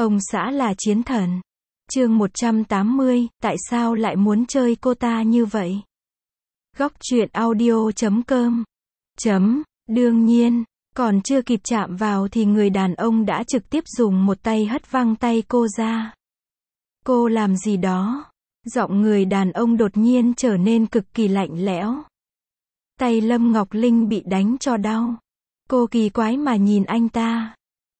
Ông xã là chiến thần. Chương 180, tại sao lại muốn chơi cô ta như vậy? Góc truyện audio.com. Đương nhiên, còn chưa kịp chạm vào thì người đàn ông đã trực tiếp dùng một tay hất văng tay cô ra. Cô làm gì đó? Giọng người đàn ông đột nhiên trở nên cực kỳ lạnh lẽo. Tay Lâm Ngọc Linh bị đánh cho đau. Cô kỳ quái mà nhìn anh ta.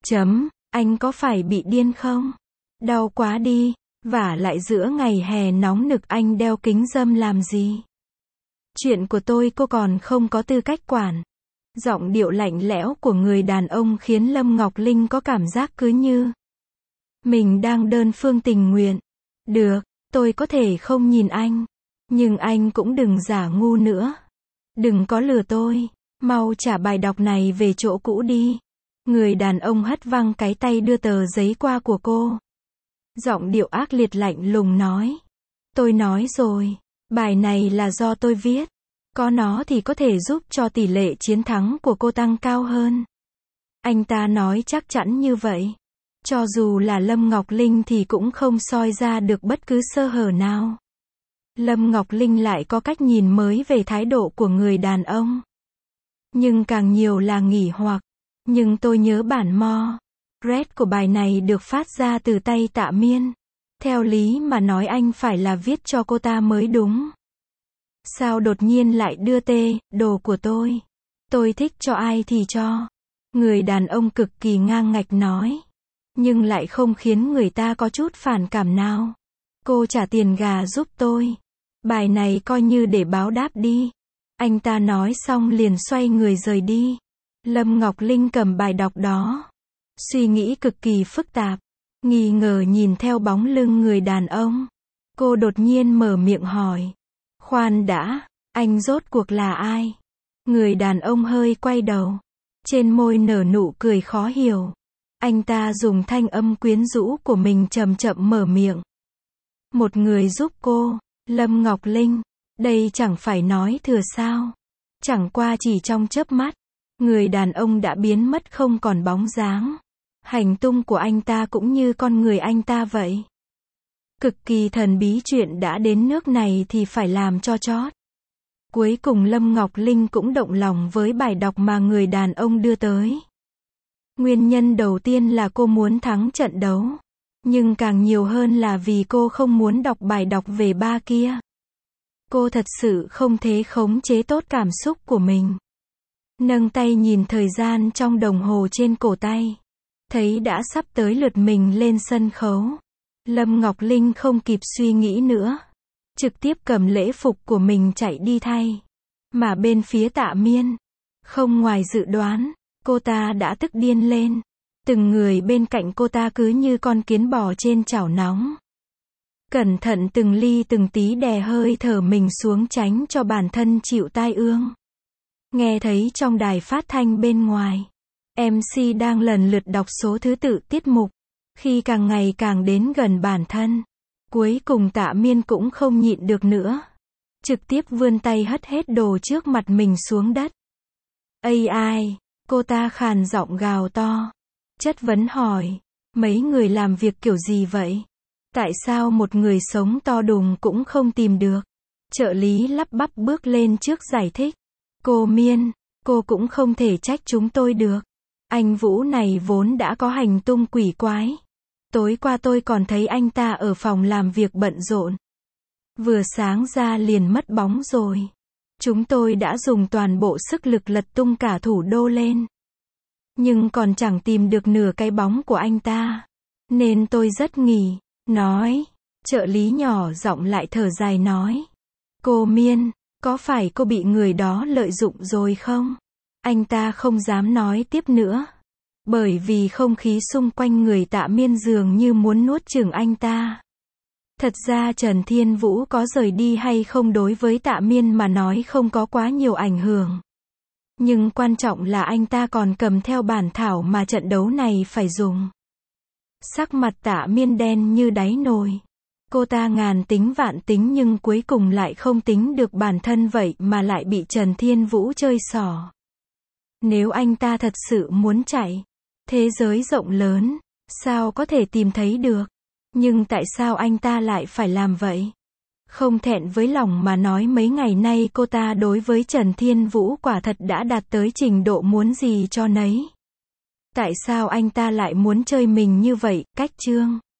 Anh có phải bị điên không? Đau quá đi, vả lại giữa ngày hè nóng nực anh đeo kính râm làm gì? Chuyện của tôi cô còn không có tư cách quản. Giọng điệu lạnh lẽo của người đàn ông khiến Lâm Ngọc Linh có cảm giác cứ như mình đang đơn phương tình nguyện. Được, tôi có thể không nhìn anh, nhưng anh cũng đừng giả ngu nữa. Đừng có lừa tôi, mau trả bài đọc này về chỗ cũ đi. Người đàn ông hất văng cái tay đưa tờ giấy qua của cô. Giọng điệu ác liệt lạnh lùng nói. Tôi nói rồi, bài này là do tôi viết. Có nó thì có thể giúp cho tỷ lệ chiến thắng của cô tăng cao hơn. Anh ta nói chắc chắn như vậy. Cho dù là Lâm Ngọc Linh thì cũng không soi ra được bất cứ sơ hở nào. Lâm Ngọc Linh lại có cách nhìn mới về thái độ của người đàn ông. Nhưng càng nhiều là nghỉ hoặc. Nhưng tôi nhớ bản mo. Red của bài này được phát ra từ tay Tạ Miên. Theo lý mà nói anh phải là viết cho cô ta mới đúng. Sao đột nhiên lại đưa đồ của tôi? Tôi thích cho ai thì cho. Người đàn ông cực kỳ ngang ngạch nói. Nhưng lại không khiến người ta có chút phản cảm nào. Cô trả tiền gà giúp tôi. Bài này coi như để báo đáp đi. Anh ta nói xong liền xoay người rời đi. Lâm Ngọc Linh cầm bài đọc đó. Suy nghĩ cực kỳ phức tạp. Nghi ngờ nhìn theo bóng lưng người đàn ông. Cô đột nhiên mở miệng hỏi. Khoan đã, anh rốt cuộc là ai? Người đàn ông hơi quay đầu. Trên môi nở nụ cười khó hiểu. Anh ta dùng thanh âm quyến rũ của mình chậm chậm mở miệng. Một người giúp cô, Lâm Ngọc Linh. Đây chẳng phải nói thừa sao. Chẳng qua chỉ trong chớp mắt. Người đàn ông đã biến mất không còn bóng dáng. Hành tung của anh ta cũng như con người anh ta vậy. Cực kỳ thần bí, chuyện đã đến nước này thì phải làm cho chót. Cuối cùng Lâm Ngọc Linh cũng động lòng với bài đọc mà người đàn ông đưa tới. Nguyên nhân đầu tiên là cô muốn thắng trận đấu. Nhưng càng nhiều hơn là vì cô không muốn đọc bài đọc về ba kia. Cô thật sự không thể khống chế tốt cảm xúc của mình. Nâng tay nhìn thời gian trong đồng hồ trên cổ tay. Thấy đã sắp tới lượt mình lên sân khấu. Lâm Ngọc Linh không kịp suy nghĩ nữa. Trực tiếp cầm lễ phục của mình chạy đi thay. Mà bên phía Tạ Miên. Không ngoài dự đoán, cô ta đã tức điên lên. Từng người bên cạnh cô ta cứ như con kiến bò trên chảo nóng. Cẩn thận từng ly từng tí đè hơi thở mình xuống tránh cho bản thân chịu tai ương. Nghe thấy trong đài phát thanh bên ngoài. MC đang lần lượt đọc số thứ tự tiết mục. Khi càng ngày càng đến gần bản thân. Cuối cùng Tạ Miên cũng không nhịn được nữa. Trực tiếp vươn tay hất hết đồ trước mặt mình xuống đất. Ai? Cô ta khàn giọng gào to. Chất vấn hỏi. Mấy người làm việc kiểu gì vậy? Tại sao một người sống to đùng cũng không tìm được? Trợ lý lắp bắp bước lên trước giải thích. Cô Miên, cô cũng không thể trách chúng tôi được. Anh Vũ này vốn đã có hành tung quỷ quái. Tối qua tôi còn thấy anh ta ở phòng làm việc bận rộn. Vừa sáng ra liền mất bóng rồi. Chúng tôi đã dùng toàn bộ sức lực lật tung cả thủ đô lên. Nhưng còn chẳng tìm được nửa cái bóng của anh ta. Nên tôi rất nghỉ. Nói. Trợ lý nhỏ giọng lại thở dài nói. Cô Miên, có phải cô bị người đó lợi dụng rồi không? Anh ta không dám nói tiếp nữa. Bởi vì không khí xung quanh người Tạ Miên dường như muốn nuốt chửng anh ta. Thật ra Trần Thiên Vũ có rời đi hay không đối với Tạ Miên mà nói không có quá nhiều ảnh hưởng. Nhưng quan trọng là anh ta còn cầm theo bản thảo mà trận đấu này phải dùng. Sắc mặt Tạ Miên đen như đáy nồi. Cô ta ngàn tính vạn tính nhưng cuối cùng lại không tính được bản thân vậy mà lại bị Trần Thiên Vũ chơi xỏ. Nếu anh ta thật sự muốn chạy, thế giới rộng lớn, Sao có thể tìm thấy được? Nhưng tại sao anh ta lại phải làm vậy? Không thẹn với lòng mà nói mấy ngày nay cô ta đối với Trần Thiên Vũ quả thật đã đạt tới trình độ muốn gì cho nấy. Tại sao anh ta lại muốn chơi mình như vậy, Cách Trương?